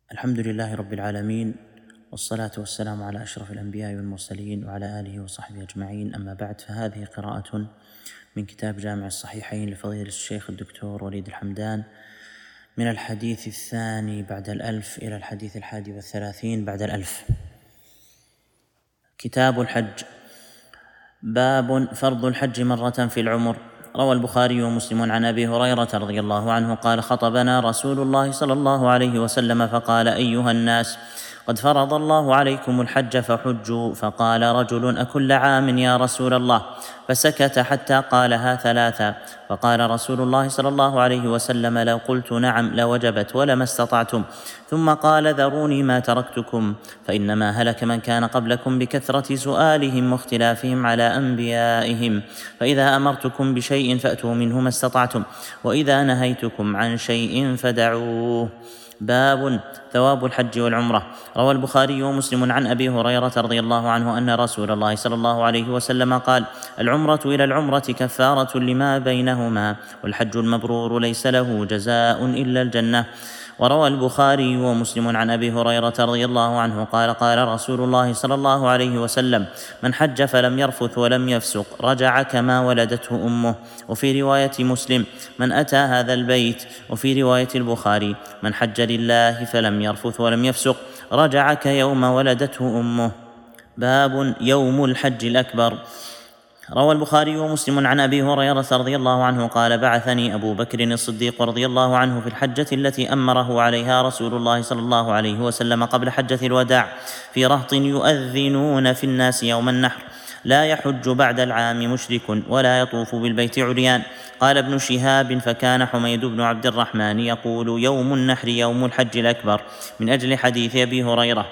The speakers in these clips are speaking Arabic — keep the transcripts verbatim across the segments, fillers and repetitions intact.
الحمد لله رب العالمين، والصلاة والسلام على أشرف الأنبياء والمرسلين وعلى آله وصحبه أجمعين. أما بعد، فهذه قراءة من كتاب جامع الصحيحين لفضيلة الشيخ الدكتور وليد الحمدان، من الحديث الثاني بعد الألف إلى الحديث الحادي والثلاثين بعد الألف. كتاب الحج. باب فرض الحج مرة في العمر. روى البخاري ومسلم عن أبي هريرة رضي الله عنه قال: خطبنا رسول الله صلى الله عليه وسلم فقال: أيها الناس، قد فرض الله عليكم الحج فحجوا. فقال رجل: أكل عام يا رسول الله؟ فسكت حتى قالها ثلاثا. فقال رسول الله صلى الله عليه وسلم: لو قلت نعم لوجبت ولما استطعتم. ثم قال: ذروني ما تركتكم، فإنما هلك من كان قبلكم بكثرة سؤالهم واختلافهم على أنبيائهم. فإذا أمرتكم بشيء فأتوا منه ما استطعتم، وإذا نهيتكم عن شيء فدعوه. باب ثواب الحج والعمرة. روى البخاري ومسلم عن أبي هريرة رضي الله عنه أن رسول الله صلى الله عليه وسلم قال: العمرة إلى العمرة كفارة لما بينهما، والحج المبرور ليس له جزاء إلا الجنة. وروى البخاري ومسلم عن أبي هريرة رضي الله عنه قال: قال رسول الله صلى الله عليه وسلم: من حج فلم يرفث ولم يفسق رجع كما ولدته أمه. وفي رواية مسلم: من أتى هذا البيت. وفي رواية البخاري: من حج لله فلم يرفث ولم يفسق رجع كيوم ولدته أمه. باب يوم الحج الأكبر. روى البخاري ومسلم عن أبي هريرة رضي الله عنه قال: بعثني أبو بكر الصديق رضي الله عنه في الحجة التي أمره عليها رسول الله صلى الله عليه وسلم قبل حجة الوداع في رهط يؤذنون في الناس يوم النحر: لا يحج بعد العام مشرك ولا يطوف بالبيت عريان. قال ابن شهاب: فكان حميد بن عبد الرحمن يقول: يوم النحر يوم الحج الأكبر، من أجل حديث أبي هريرة.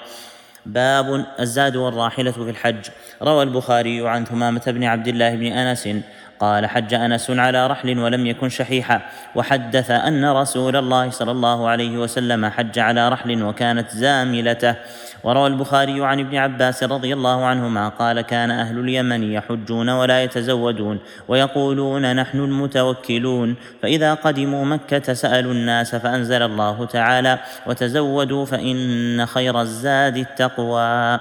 باب الزاد والراحلة في الحج. روى البخاري عن ثمامة بن عبد الله بن أنس قال: حج أنس على رحل ولم يكن شحيحا، وحدث أن رسول الله صلى الله عليه وسلم حج على رحل وكانت زاملته. وروى البخاري عن ابن عباس رضي الله عنهما قال: كان أهل اليمن يحجون ولا يتزودون، ويقولون: نحن المتوكلون. فإذا قدموا مكة سألوا الناس، فأنزل الله تعالى: وتزودوا فإن خير الزاد التقوى.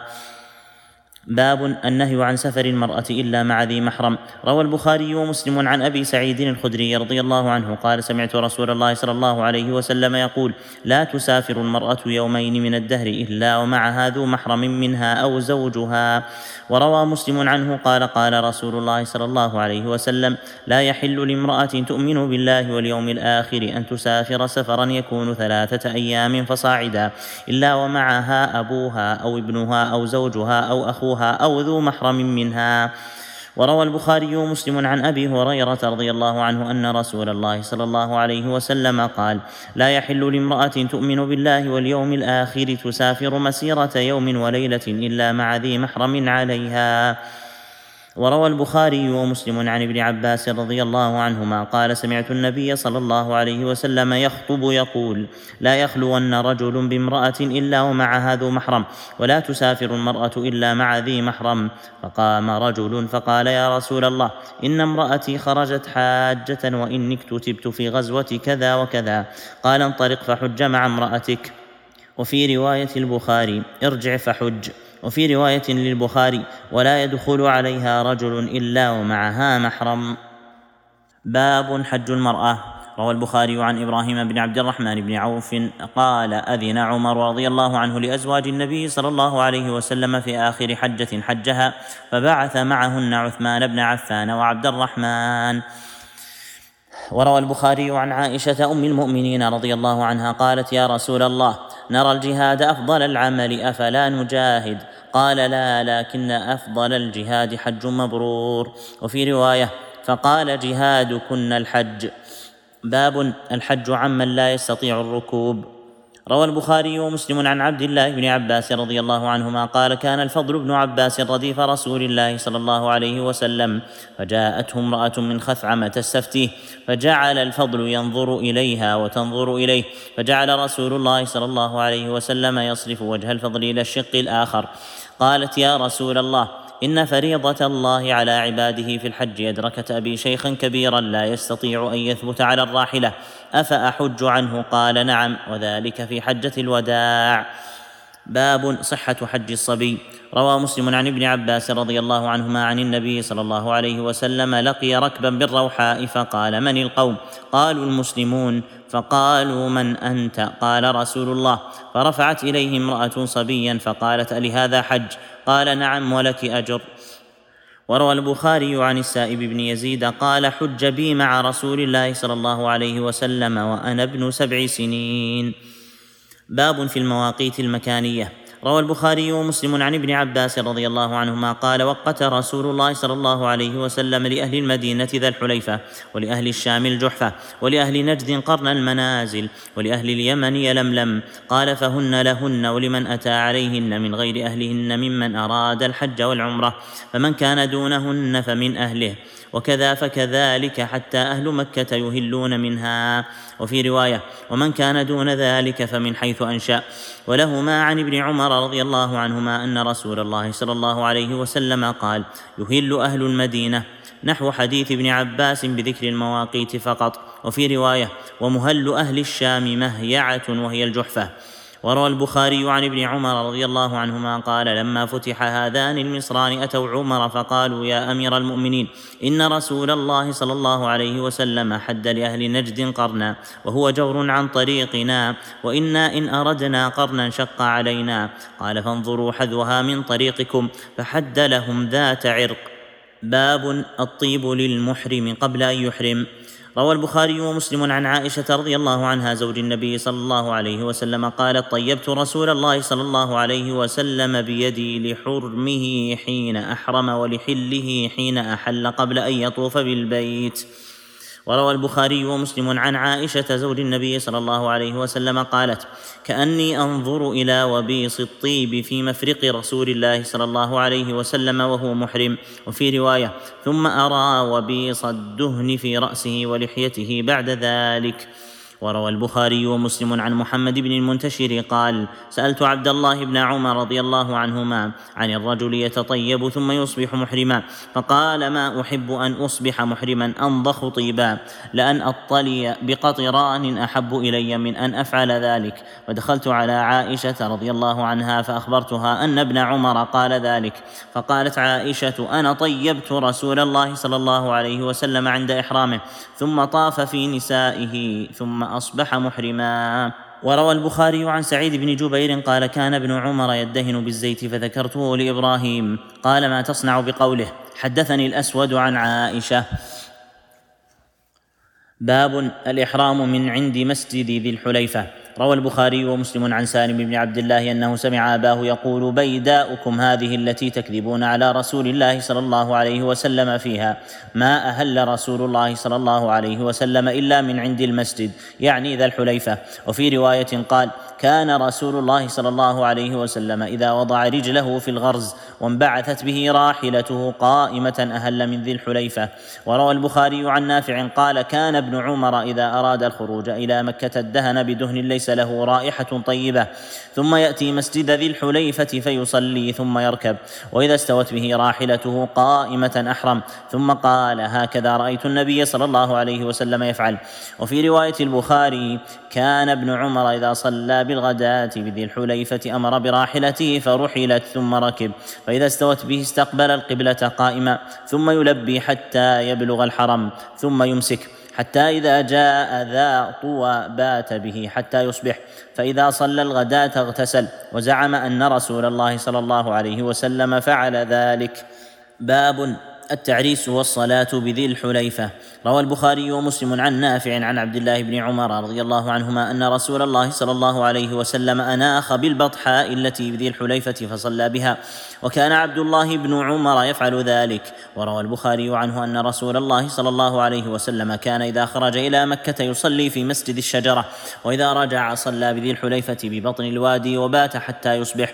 باب النهي عن سفر المرأة إلا مع ذي محرم. روى البخاري ومسلم عن أبي سعيد الخدري رضي الله عنه قال: سمعت رسول الله صلى الله عليه وسلم يقول: لا تسافر المرأة يومين من الدهر إلا ومعها ذو محرم منها أو زوجها. وروى مسلم عنه قال: قال رسول الله صلى الله عليه وسلم: لا يحل لامرأة تؤمن بالله واليوم الآخر أن تسافر سفرا يكون ثلاثة أيام فصاعدا إلا ومعها أبوها أو ابنها أو زوجها أو أخوها أو ذو محرم منها. وروى البخاري ومسلم عن أبي هريرة رضي الله عنه أن رسول الله صلى الله عليه وسلم قال: لا يحل لامرأة تؤمن بالله واليوم الآخر تسافر مسيرة يوم وليلة إلا مع ذي محرم عليها. وروى البخاري ومسلم عن ابن عباس رضي الله عنهما قال: سمعت النبي صلى الله عليه وسلم يخطب يقول: لا يخلون رجل بامرأة إلا ومعها ذو محرم، ولا تسافر المرأة إلا مع ذي محرم. فقام رجل فقال: يا رسول الله، إن امرأتي خرجت حاجة وإني اكتتبت في غزوة كذا وكذا. قال: انطلق فحج مع امرأتك. وفي رواية البخاري: ارجع فحج. وفي رواية للبخاري: ولا يدخل عليها رجل إلا ومعها محرم. باب حج المرأة. روى البخاري عن إبراهيم بن عبد الرحمن بن عوف قال: أذن عمر رضي الله عنه لأزواج النبي صلى الله عليه وسلم في آخر حجة حجها، فبعث معهن عثمان بن عفان وعبد الرحمن. وروى البخاري عن عائشة أم المؤمنين رضي الله عنها قالت: يا رسول الله، نرى الجهاد أفضل العمل، أفلا نجاهد؟ قال: لا، لكن أفضل الجهاد حج مبرور. وفي رواية: فقال: جهادكن الحج. باب الحج عمن لا يستطيع الركوب. روى البخاري ومسلم عن عبد الله بن عباس رضي الله عنهما قال: كان الفضل بن عباس رديف رسول الله صلى الله عليه وسلم، فجاءته امرأة من خثعم تستفتيه، فجعل الفضل ينظر إليها وتنظر إليه، فجعل رسول الله صلى الله عليه وسلم يصرف وجه الفضل إلى الشق الآخر. قالت: يا رسول الله، إن فريضة الله على عباده في الحج أدركت أبي شيخا كبيرا لا يستطيع أن يثبت على الراحلة، أفأحج عنه؟ قال نعم، وذلك في حجة الوداع. باب صحة حج الصبي. روى مسلم عن ابن عباس رضي الله عنهما عن النبي صلى الله عليه وسلم لقي ركبا بالروحاء فقال: من القوم؟ قالوا: المسلمون. فقالوا: من أنت؟ قال: رسول الله. فرفعت إليه امرأة صبيا فقالت: ألهذا حج؟ قال: نعم، ولك أجر. وروى البخاري عن السائب بن يزيد قال: حج بي مع رسول الله صلى الله عليه وسلم وأنا ابن سبع سنين. باب في المواقيت المكانية. روى البخاري ومسلم عن ابن عباس رضي الله عنهما قال: وقت رسول الله صلى الله عليه وسلم لأهل المدينة ذا الحليفة، ولأهل الشام الجحفة، ولأهل نجد قرن المنازل، ولأهل اليمن يلملم. قال: فهن لهن ولمن أتى عليهن من غير أهلهن ممن أراد الحج والعمرة، فمن كان دونهن فمن أهله، وكذا فكذلك حتى أهل مكة يهلون منها. وفي رواية: ومن كان دون ذلك فمن حيث أنشأ. ولهما عن ابن عمر رضي الله عنهما أن رسول الله صلى الله عليه وسلم قال: يهل أهل المدينة، نحو حديث ابن عباس بذكر المواقيت فقط. وفي رواية: ومهل أهل الشام مهيعة وهي الجحفة. وروى البخاري عن ابن عمر رضي الله عنهما قال: لما فتح هذان المصران أتوا عمر فقالوا: يا أمير المؤمنين، إن رسول الله صلى الله عليه وسلم حد لأهل نجد قرنا، وهو جور عن طريقنا، وإنا إن أردنا قرنا شق علينا. قال: فانظروا حذوها من طريقكم، فحد لهم ذات عرق. باب الطيب للمحرم قبل أن يحرم. روى البخاري ومسلم عن عائشة رضي الله عنها زوج النبي صلى الله عليه وسلم قالت: طيبت رسول الله صلى الله عليه وسلم بيدي لحرمه حين أحرم ولحله حين أحل قبل أن يطوف بالبيت. وروى البخاري ومسلم عن عائشة زوج النبي صلى الله عليه وسلم قالت: كأني أنظر إلى وبيص الطيب في مفرق رسول الله صلى الله عليه وسلم وهو محرم. وفي رواية: ثم أرى وبيص الدهن في رأسه ولحيته بعد ذلك. وروى البخاري ومسلم عن محمد بن المنتشر قال: سألت عبد الله بن عمر رضي الله عنهما عن الرجل يتطيب ثم يصبح محرما، فقال: ما أحب أن أصبح محرما أنضخ طيبا، لأن أطلي بقطران أحب إلي من أن أفعل ذلك. فدخلت على عائشة رضي الله عنها فأخبرتها أن ابن عمر قال ذلك، فقالت عائشة: أنا طيبت رسول الله صلى الله عليه وسلم عند إحرامه، ثم طاف في نسائه، ثم أصبح محرما. وروى البخاري عن سعيد بن جبير قال: كان ابن عمر يدهن بالزيت فذكرته لإبراهيم، قال: ما تصنع بقوله حدثني الأسود عن عائشة. باب الإحرام من عند مسجد ذي الحليفة. روى البخاري ومسلم عن سالم بن عبد الله أنه سمع أباه يقول: بيداؤكم هذه التي تكذبون على رسول الله صلى الله عليه وسلم فيها، ما أهل رسول الله صلى الله عليه وسلم إلا من عند المسجد، يعني ذا الحليفة. وفي رواية قال: كان رسول الله صلى الله عليه وسلم إذا وضع رجله في الغرز وانبعثت به راحلته قائمة أهل من ذي الحليفة. وروى البخاري عن نافع قال: كان ابن عمر إذا أراد الخروج إلى مكة ادهن بدهن ليس له رائحة طيبة، ثم يأتي مسجد ذي الحليفة فيصلي ثم يركب، وإذا استوت به راحلته قائمة أحرم، ثم قال: هكذا رأيت النبي صلى الله عليه وسلم يفعل. وفي رواية البخاري: كان ابن عمر إذا صلى بالغداة بذي الحليفة أمر براحلته فرحلت ثم ركب، فإذا استوت به استقبل القبلة قائما، ثم يلبي حتى يبلغ الحرم، ثم يمسك حتى إذا جاء ذا طوى بات به حتى يصبح، فإذا صلى الغداة اغتسل، وزعم أن رسول الله صلى الله عليه وسلم فعل ذلك. باب التعريس والصلاة بذي الحليفة. روى البخاري ومسلم عن نافع عن عبد الله بن عمر رضي الله عنهما أن رسول الله صلى الله عليه وسلم أناخ بالبطحاء التي بذي الحليفة فصلى بها، وكان عبد الله بن عمر يفعل ذلك. وروى البخاري عنه أن رسول الله صلى الله عليه وسلم كان إذا خرج إلى مكة يصلي في مسجد الشجرة، وإذا رجع صلى بذي الحليفة ببطن الوادي وبات حتى يصبح.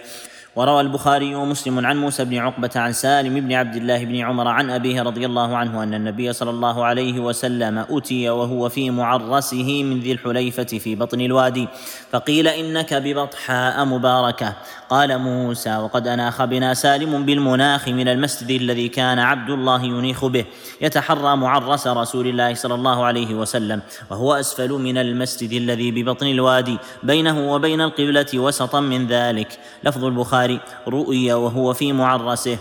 وروى البخاري ومسلم عن موسى بن عقبة عن سالم بن عبد الله بن عمر عن أبيه رضي الله عنه أن النبي صلى الله عليه وسلم أتي وهو في معرسه من ذي الحليفة في بطن الوادي، فقيل إنك ببطحاء مباركة. قال موسى: وقد أناخ بنا سالم بالمناخ من المسجد الذي كان عبد الله ينيخ به، يتحرى معرس رسول الله صلى الله عليه وسلم، وهو أسفل من المسجد الذي ببطن الوادي بينه وبين القبلة وسطا من ذلك. لفظ البخاري: رؤي وهو في معرسه.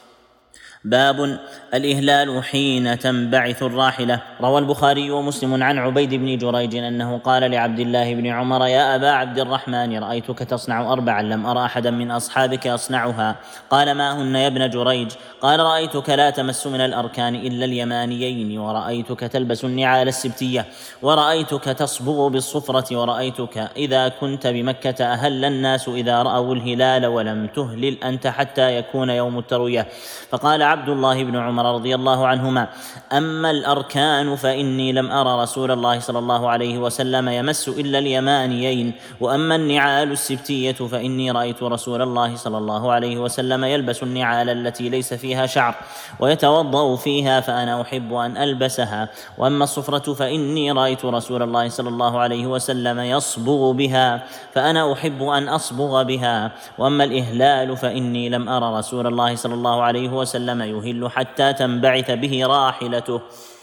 باب الإهلال حين تنبعث الراحلة. روى البخاري ومسلم عن عبيد بن جريج أنه قال لعبد الله بن عمر: يا أبا عبد الرحمن، رأيتك تصنع أربعا لم أرى أحدا من أصحابك يصنعها. قال: ما هن يا ابن جريج؟ قال: رأيتك لا تمس من الأركان إلا اليمانيين، ورأيتك تلبس النعال السبتية، ورأيتك تصبغ بالصفرة، ورأيتك إذا كنت بمكة أهل الناس إذا رأوا الهلال، ولم تهلل أنت حتى يكون يوم التروية. فقال عبد الله بن عمر رضي الله عنهما: أما الأركان فإني لم أرى رسول الله صلى الله عليه وسلم يمس إلا اليمانيين، وأما النعال السبتية فإني رأيت رسول الله صلى الله عليه وسلم يلبس النعال التي ليس فيها شعر ويتوضأ فيها، فأنا أحب أن ألبسها. وأما الصفرة فإني رأيت رسول الله صلى الله عليه وسلم يصبغ بها، فأنا أحب أن أصبغ بها. وأما الإهلال فإني لم أرى رسول الله صلى الله عليه وسلم يهل حتى تنبعث به راحلته.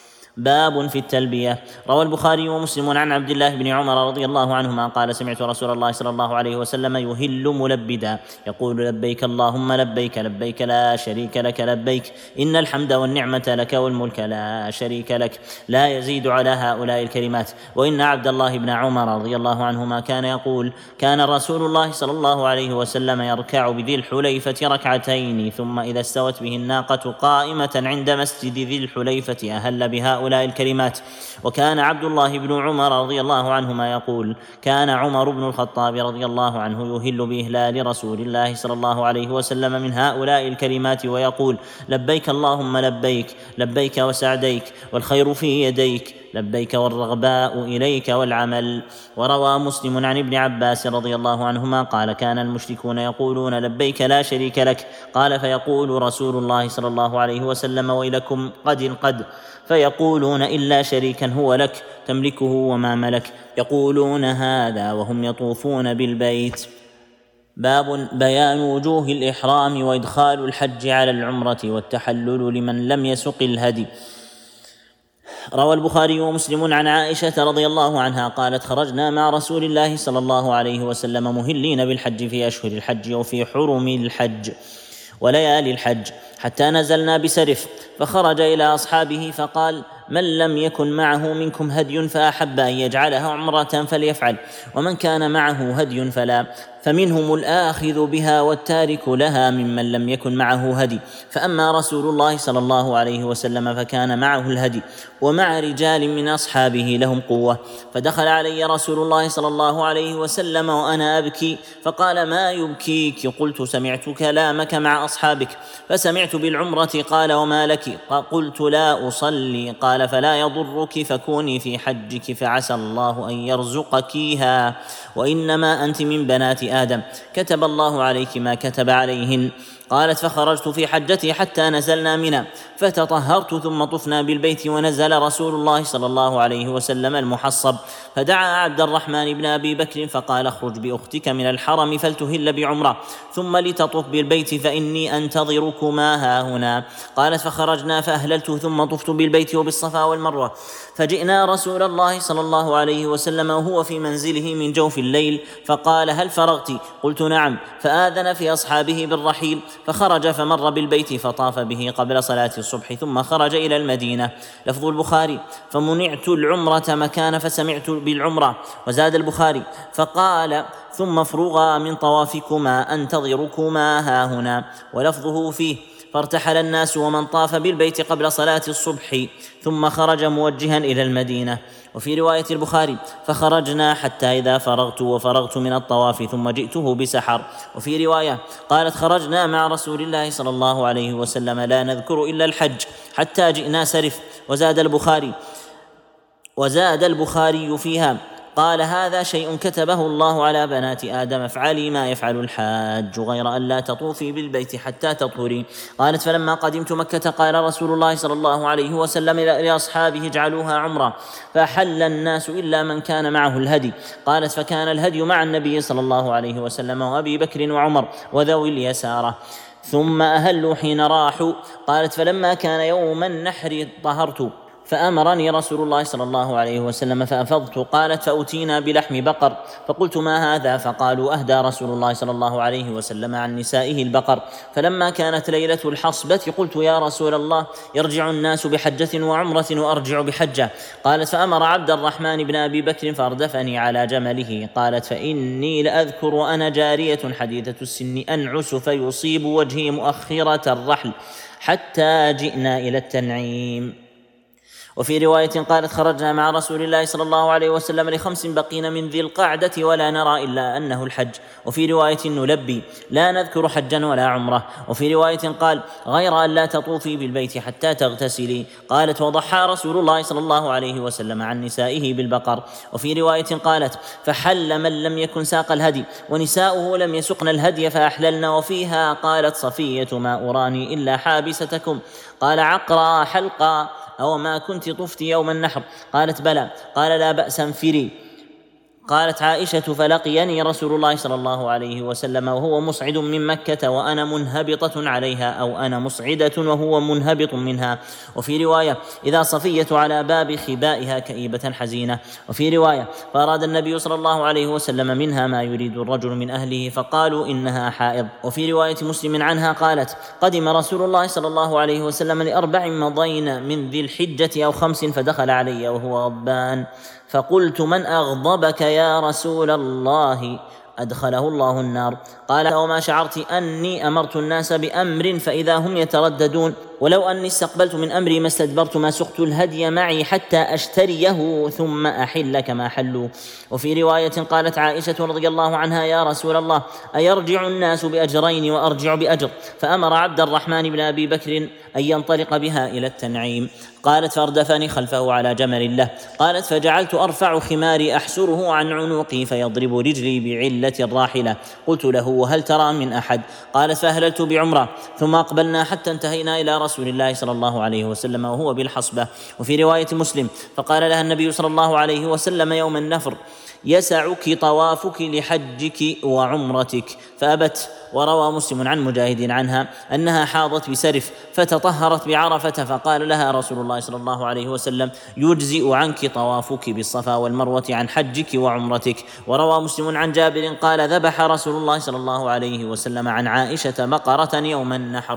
باب في التلبية. روى البخاري ومسلم عن عبد الله بن عمر رضي الله عنهما قال: سمعت رسول الله صلى الله عليه وسلم يهل ملبدا يقول: لبيك اللهم لبيك، لبيك لا شريك لك لبيك، إن الحمد والنعمة لك والملك لا شريك لك، لا يزيد على هؤلاء الكلمات. وإن عبد الله بن عمر رضي الله عنهما كان يقول: كان رسول الله صلى الله عليه وسلم يركع بذي الحليفة ركعتين، ثم إذا استوت به الناقة قائمة عند مسجد ذي الحليفة أهل بها هؤلاء الكلمات. وكان عبد الله بن عمر رضي الله عنهما يقول: كان عمر بن الخطاب رضي الله عنه يهل بإهلال رسول الله صلى الله عليه وسلم من هؤلاء الكلمات ويقول: لبيك اللهم لبيك، لبيك وسعديك، والخير في يديك، لبيك والرغباء إليك والعمل. وروى مسلم عن ابن عباس رضي الله عنهما قال: كان المشركون يقولون: لبيك لا شريك لك. قال: فيقول رسول الله صلى الله عليه وسلم: ويلكم قد قد، فيقولون: إلا شريكا هو لك تملكه وما ملك. يقولون هذا وهم يطوفون بالبيت. باب بيان وجوه الإحرام وإدخال الحج على العمرة والتحلل لمن لم يسق الهدي. روى البخاري ومسلم عن عائشة رضي الله عنها قالت: خرجنا مع رسول الله صلى الله عليه وسلم مهلين بالحج في أشهر الحج وفي حرم الحج وليالي الحج، حتى نزلنا بسرف، فخرج إلى أصحابه فقال: من لم يكن معه منكم هدي فأحب أن يجعلها عمرة فليفعل، ومن كان معه هدي فلا، فمنهم الآخذ بها والتارك لها ممن لم يكن معه هدي. فأما رسول الله صلى الله عليه وسلم فكان معه الهدي ومع رجال من أصحابه لهم قوة، فدخل علي رسول الله صلى الله عليه وسلم وأنا أبكي، فقال: ما يبكيك؟ قلت: سمعت كلامك مع أصحابك فسمعت بالعمرة. قال: وما لك؟ قلت: لا أصلي. قال: فلا يضرك، فكوني في حجك فعسى الله أن يرزقكيها، وإنما أنت من بنات آدم، كتب الله عليك ما كتب عليهن. قالت: فخرجت في حجتي حتى نزلنا منى، فتطهرت ثم طفنا بالبيت، ونزل رسول الله صلى الله عليه وسلم المحصب، فدعا عبد الرحمن بن أبي بكر فقال: اخرج بأختك من الحرم فلتهل بعمرة ثم لتطف بالبيت، فإني أنتظركما هاهنا. قالت: فخرجنا فأهللت ثم طفت بالبيت وبالصفا والمروة، فجئنا رسول الله صلى الله عليه وسلم وهو في منزله من جوف الليل، فقال: هل فرغت؟ قلت: نعم. فآذن في أصحابه بالرحيل، فخرج فمر بالبيت فطاف به قبل صلاة الصبح، ثم خرج إلى المدينة. لفظ البخاري: فمنعت العمرة مكان فسمعت بالعمرة. وزاد البخاري: فقال: ثم افرغا من طوافكما أنتظركما هاهنا. ولفظه فيه: فارتحل الناس ومن طاف بالبيت قبل صلاة الصبح ثم خرج موجها إلى المدينة. وفي رواية البخاري: فخرجنا حتى إذا فرغت وفرغت من الطواف ثم جئته بسحر. وفي رواية قالت: خرجنا مع رسول الله صلى الله عليه وسلم لا نذكر إلا الحج حتى جئنا سرف. وزاد البخاري وزاد البخاري فيها: قال هذا شيء كتبه الله على بنات آدم افعلي ما يفعل الحاج غير أن لا تطوفي بالبيت حتى تطهري. قالت فلما قدمت مكة قال رسول الله صلى الله عليه وسلم لأصحابه اجعلوها عمرة فحل الناس إلا من كان معه الهدي. قالت فكان الهدي مع النبي صلى الله عليه وسلم وأبي بكر وعمر وذوي اليسارة ثم أهلوا حين راحوا. قالت فلما كان يوم النحر طهرت فأمرني رسول الله صلى الله عليه وسلم فأفضت. قالت فأتينا بلحم بقر فقلت ما هذا؟ فقالوا أهدى رسول الله صلى الله عليه وسلم عن نسائه البقر. فلما كانت ليلة الحصبة قلت يا رسول الله يرجع الناس بحجة وعمرة وأرجع بحجة. قالت فأمر عبد الرحمن بن أبي بكر فأردفني على جمله. قالت فإني لأذكر وأنا جارية حديثة السن أنعس فيصيب وجهي مؤخرة الرحل حتى جئنا إلى التنعيم. وفي رواية قالت خرجنا مع رسول الله صلى الله عليه وسلم لخمس بقين من ذي القعدة ولا نرى إلا أنه الحج. وفي رواية نلبي لا نذكر حجا ولا عمرة. وفي رواية قال غير أن لا تطوفي بالبيت حتى تغتسلي. قالت وضحى رسول الله صلى الله عليه وسلم عن نسائه بالبقر. وفي رواية قالت فحل من لم يكن ساق الهدي ونساؤه لم يسقن الهدي فأحللن. وفيها قالت صفية ما أراني إلا حابستكم. قال عقرا حلقا أو ما كنت طفت يوم النحر؟ قالت بلى. قال لا بأس انفري. قالت عائشة فلقيني رسول الله صلى الله عليه وسلم وهو مصعد من مكة وأنا منهبطة عليها أو أنا مصعدة وهو منهبط منها. وفي رواية إذا صفية على باب خبائها كئيبة حزينة. وفي رواية فأراد النبي صلى الله عليه وسلم منها ما يريد الرجل من أهله فقالوا إنها حائض. وفي رواية مسلم عنها قالت قدم رسول الله صلى الله عليه وسلم لأربع مضين من ذي الحجة أو خمس فدخل علي وهو غضبان فقلت من أغضبك يا رسول الله؟ أدخله الله النار. قال وما شعرت أني أمرت الناس بأمر فإذا هم يترددون ولو أني استقبلت من أمري ما استدبرت ما سقت الهدي معي حتى أشتريه ثم أحل كما حلوا. وفي رواية قالت عائشة رضي الله عنها يا رسول الله أيرجع الناس بأجرين وأرجع بأجر؟ فأمر عبد الرحمن بن أبي بكر أن ينطلق بها إلى التنعيم. قالت فاردفني خلفه على جمل له. قالت فجعلت أرفع خماري أحسره عن عنقي فيضرب رجلي بعلة الراحلة. قلت له وهل ترى من أحد؟ قالت فأهللت بعمرة ثم أقبلنا حتى انتهينا إلى رسول الله صلى الله عليه وسلم وهو بالحصبة. وفي رواية مسلم فقال لها النبي صلى الله عليه وسلم يوم النفر يسعك طوافك لحجك وعمرتك فأبت. وروى مسلم عن مجاهد عنها أنها حاضت بسرف فتطهرت بعرفة فقال لها رسول الله صلى الله عليه وسلم يجزئ عنك طوافك بالصفا والمروة عن حجك وعمرتك. وروى مسلم عن جابر قال ذبح رسول الله صلى الله عليه وسلم عن عائشة بقرة يوم النحر.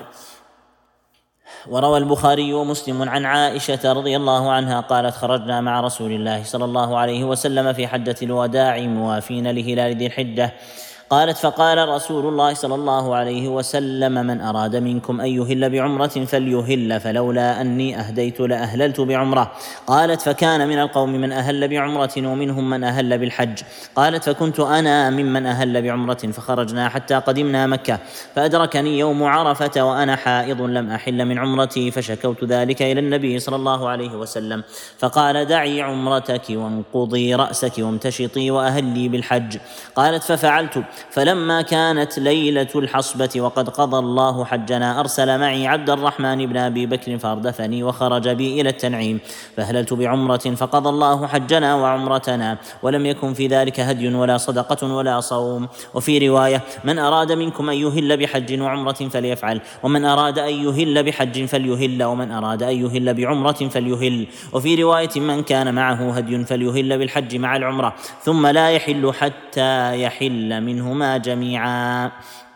وروى البخاري ومسلم عن عائشة رضي الله عنها قالت خرجنا مع رسول الله صلى الله عليه وسلم في حجة الوداع موافين لهلال ذي الحجة. قالت فقال رسول الله صلى الله عليه وسلم من أراد منكم أن يهل بعمرة فليهل فلولا أني أهديت لأهللت بعمرة. قالت فكان من القوم من أهل بعمرة ومنهم من أهل بالحج. قالت فكنت أنا ممن أهل بعمرة فخرجنا حتى قدمنا مكة فأدركني يوم عرفة وأنا حائض لم أحل من عمرتي فشكوت ذلك إلى النبي صلى الله عليه وسلم فقال دعي عمرتك وانقضي رأسك وامتشطي وأهلي بالحج. قالت ففعلت. فلما كانت ليلة الحصبة وقد قضى الله حجنا أرسل معي عبد الرحمن بن أبي بكر فاردفني وخرج بي إلى التنعيم فأهللت بعمرة فقضى الله حجنا وعمرتنا ولم يكن في ذلك هدي ولا صدقة ولا صوم. وفي رواية من أراد منكم أن يهل بحج وعمرة فليفعل ومن أراد أن يهل بحج فليهل ومن أراد أن يهل بعمرة فليهل. وفي رواية من كان معه هدي فليهل بالحج مع العمرة ثم لا يحل حتى يحل منهما جميعا.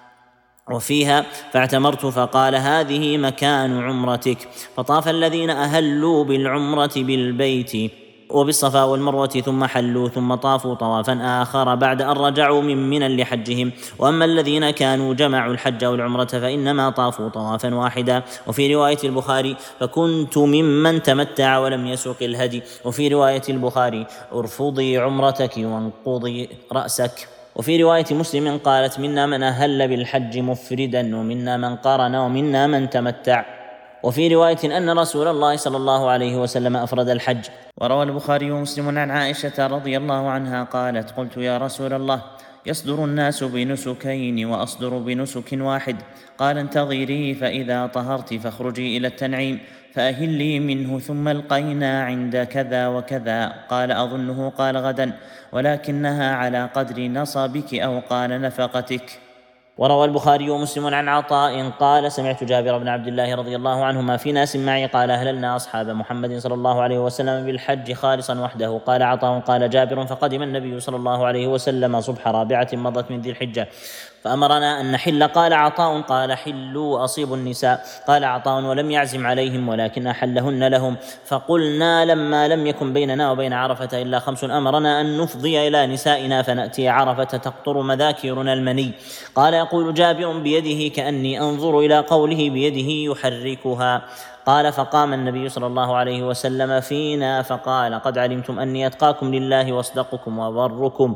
وفيها فاعتمرت فقال هذه مكان عمرتك. فطاف الذين أهلوا بالعمرة بالبيت وبالصفا والمروة ثم حلوا ثم طافوا طوافا آخر بعد أن رجعوا من منى لحجهم. وأما الذين كانوا جمعوا الحج والعمرة فإنما طافوا طوافا واحدا. وفي رواية البخاري فكنت ممن تمتع ولم يسوق الهدي. وفي رواية البخاري ارفضي عمرتك وانقضي رأسك. وفي رواية مسلم قالت منا من أهل بالحج مفردا ومنا من قارن ومنا من تمتع. وفي رواية أن رسول الله صلى الله عليه وسلم أفرد الحج. وروى البخاري ومسلم عن عائشة رضي الله عنها قالت: قلت يا رسول الله، يصدر الناس بنسكين وأصدر بنسك واحد، قال: انتظري فإذا طهرت فاخرجي إلى التنعيم فأهلي منه ثم القينا عند كذا وكذا. قال: أظنه قال غدا، ولكنها على قدر نصبك أو قال نفقتك. وروى البخاري ومسلم عن عطاء قال: سمعت جابر بن عبد الله رضي الله عنهما في ناس معي قال: أهللنا أصحاب محمد صلى الله عليه وسلم بالحج خالصا وحده. قال عطاء: قال جابر: فقدم النبي صلى الله عليه وسلم صبح رابعة مضت من ذي الحجة فأمرنا أن نحل. قال عطاء: قال حلوا أصيبوا النساء. قال عطاء: ولم يعزم عليهم ولكن أحلهن لهم. فقلنا لما لم يكن بيننا وبين عرفة إلا خمس أمرنا أن نفضي إلى نسائنا فنأتي عرفة تقطر مذاكرنا المني. قال يقول جابر: بيده كأني أنظر إلى قوله بيده يحركها. قال: فقام النبي صلى الله عليه وسلم فينا فقال: قد علمتم أني أتقاكم لله واصدقكم وبركم،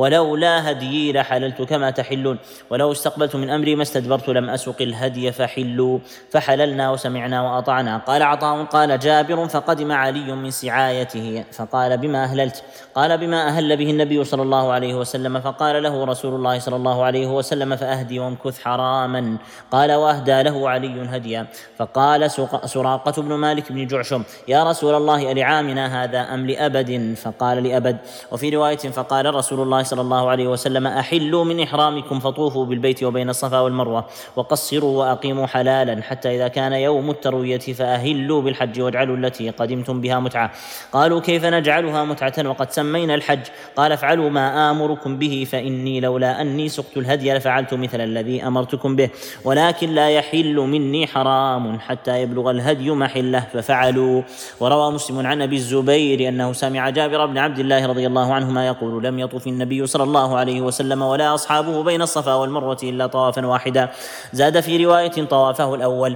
ولولا هديي لحللت كما تحلون، ولو استقبلت من أمري ما استدبرت لم أسق الهدي فحلوا. فحللنا وسمعنا وأطعنا. قال عطاء: قال جابر: فقدم علي من سعايته فقال: بما أهللت؟ قال: بما أهل به النبي صلى الله عليه وسلم. فقال له رسول الله صلى الله عليه وسلم: فأهدي وامكث حراما. قال: وأهدى له علي هديا. فقال سراقة بن مالك بن جعشم: يا رسول الله، ألعامنا هذا أم لأبد؟ فقال: لأبد. وفي رواية: فقال رسول الله صلى الله عليه وسلم: أحلوا من إحرامكم فطوفوا بالبيت وبين الصفا والمروة وقصروا وأقيموا حلالا حتى إذا كان يوم التروية فأهلوا بالحج واجعلوا التي قدمتم بها متعة. قالوا: كيف نجعلها متعة وقد سمينا الحج؟ قال: افعلوا ما آمركم به، فإني لولا أني سقت الهدي لفعلت مثل الذي أمرتكم به، ولكن لا يحل مني حرام حتى يبلغ الهدي محله. ففعلوا. وروى مسلم عن أبي الزبير أنه سمع جابر بن عبد الله رضي الله عنهما يقول: لم يطف النبي صلى الله عليه وسلم ولا أصحابه بين الصفا والمروة إلا طوافا واحدا. زاد في رواية: طوافه الأول.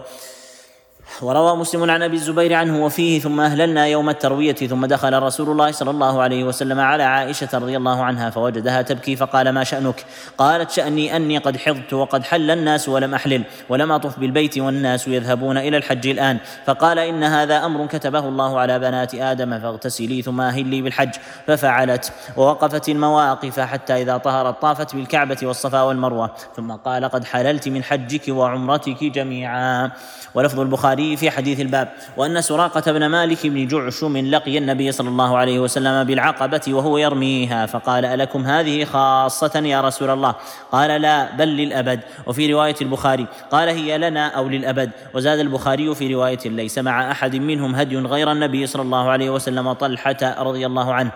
وروى مسلم عن أبي الزبير عنه وفيه: ثم أهللنا يوم التروية ثم دخل رسول الله صلى الله عليه وسلم على عائشة رضي الله عنها فوجدها تبكي فقال: ما شأنك؟ قالت: شأني أني قد حضت وقد حل الناس ولم أحلل ولم أطف بالبيت والناس يذهبون إلى الحج الآن. فقال: إن هذا أمر كتبه الله على بنات آدم، فاغتسلي ثم أهلي بالحج. ففعلت. ووقفت المواقف حتى إذا طهرت طافت بالكعبة والصفا والمروة، ثم قال: قد حللت من حجك وعمرتك جميعا. ولفظ البخاري في حديث الباب: وأن سراقة بن مالك بن جعشم لقي النبي صلى الله عليه وسلم بالعقبة وهو يرميها فقال: ألكم هذه خاصة يا رسول الله؟ قال: لا، بل للأبد. وفي رواية البخاري قال: هي لنا أو للأبد. وزاد البخاري في رواية: ليس مع أحد منهم هدي غير النبي صلى الله عليه وسلم طلحة رضي الله عنه.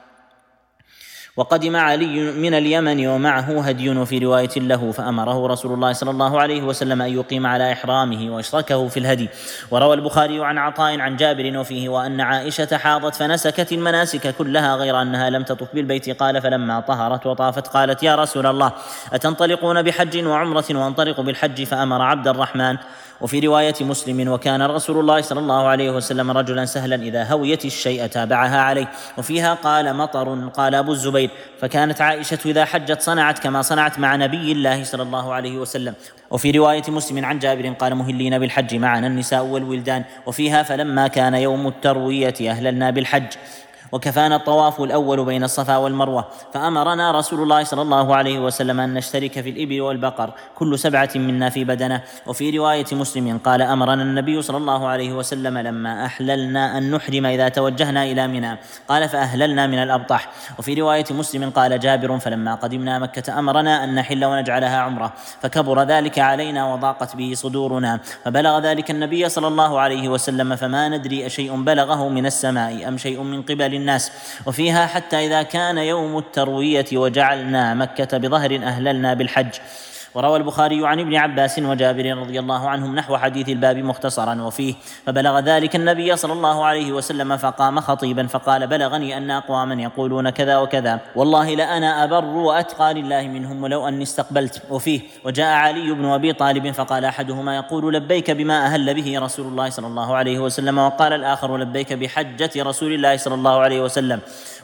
وقدم علي من اليمن ومعه هدي. وفي رواية له: فأمره رسول الله صلى الله عليه وسلم أن يقيم على إحرامه واشركه في الهدي. وروى البخاري عن عطاء عن جابر وفيه: وأن عائشة حاضت فنسكت المناسك كلها غير أنها لم تطف بالبيت. قال: فلما طهرت وطافت قالت: يا رسول الله، أتنطلقون بحج وعمرة وانطلق بالحج؟ فأمر عبد الرحمن. وفي رواية مسلم: وكان رسول الله صلى الله عليه وسلم رجلا سهلا إذا هويت الشيء تابعها عليه. وفيها قال: مطر. قال أبو الزبير: فكانت عائشة إذا حجت صنعت كما صنعت مع نبي الله صلى الله عليه وسلم. وفي رواية مسلم عن جابر قال: مهلين بالحج معنا النساء والولدان. وفيها: فلما كان يوم التروية أهللنا بالحج وكفانا الطواف الأول بين الصفا والمروة، فأمرنا رسول الله صلى الله عليه وسلم أن نشترك في الإبل والبقر كل سبعة منا في بدنه. وفي رواية مسلم قال: أمرنا النبي صلى الله عليه وسلم لما أحللنا أن نحرم إذا توجهنا إلى منى. قال: فأهللنا من الأبطح. وفي رواية مسلم قال جابر: فلما قدمنا مكة أمرنا أن نحل ونجعلها عمرة، فكبر ذلك علينا وضاقت به صدورنا، فبلغ ذلك النبي صلى الله عليه وسلم، فما ندري أشيء بلغه من السماء أم شيء من قبل الناس. وفيها: حتى إذا كان يوم التروية وجعلنا مكة بظهر أهللنا بالحج. وروى البخاري عن ابن عباس وجابر رضي الله عنهم نحو حديث الباب مختصرا. وفيه: فبلغ ذلك النبي صلى الله عليه وسلم فقام خطيبا فقال: بلغني أن أقواما يقولون كذا وكذا، والله لأنا أبر وأتقى لله منهم ولو أني استقبلت. وفيه: وجاء علي بن أبي طالب فقال أحدهما يقول: لبيك بما أهل به رسول الله صلى الله عليه وسلم، وقال الآخر: لبيك بحجة رسول الله صلى الله عليه وسلم.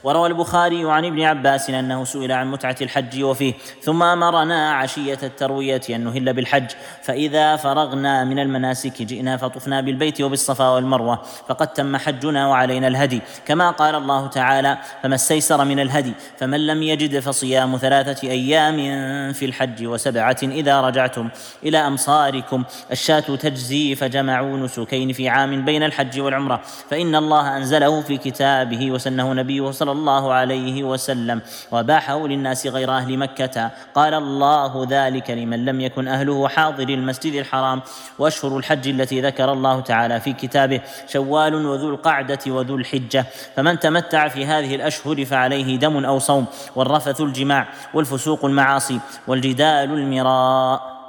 وروى البخاري عن ابن عباس أنه سئل عن متعة الحج وفيه: ثم أمرنا عشية التروية أن نهل بالحج، فإذا فرغنا من المناسك جئنا فطفنا بالبيت وبالصفا والمروة، فقد تم حجنا وعلينا الهدي، كما قال الله تعالى: فما استيسر من الهدي، فمن لم يجد فصيام ثلاثة أيام في الحج وسبعة إذا رجعتم إلى أمصاركم. الشاة تجزي، فجمعوا نسكين في عام بين الحج والعمرة، فإن الله أنزله في كتابه وسنه نبيه صلى الله عليه وسلم وباحه للناس غير أهل مكة. قال الله: ذلك لمن لم يكن أهله حاضر المسجد الحرام. وأشهر الحج التي ذكر الله تعالى في كتابه شوال وذو القعدة وذو الحجة، فمن تمتع في هذه الأشهر فعليه دم أو صوم، والرفث الجماع، والفسوق المعاصي، والجدال المراء.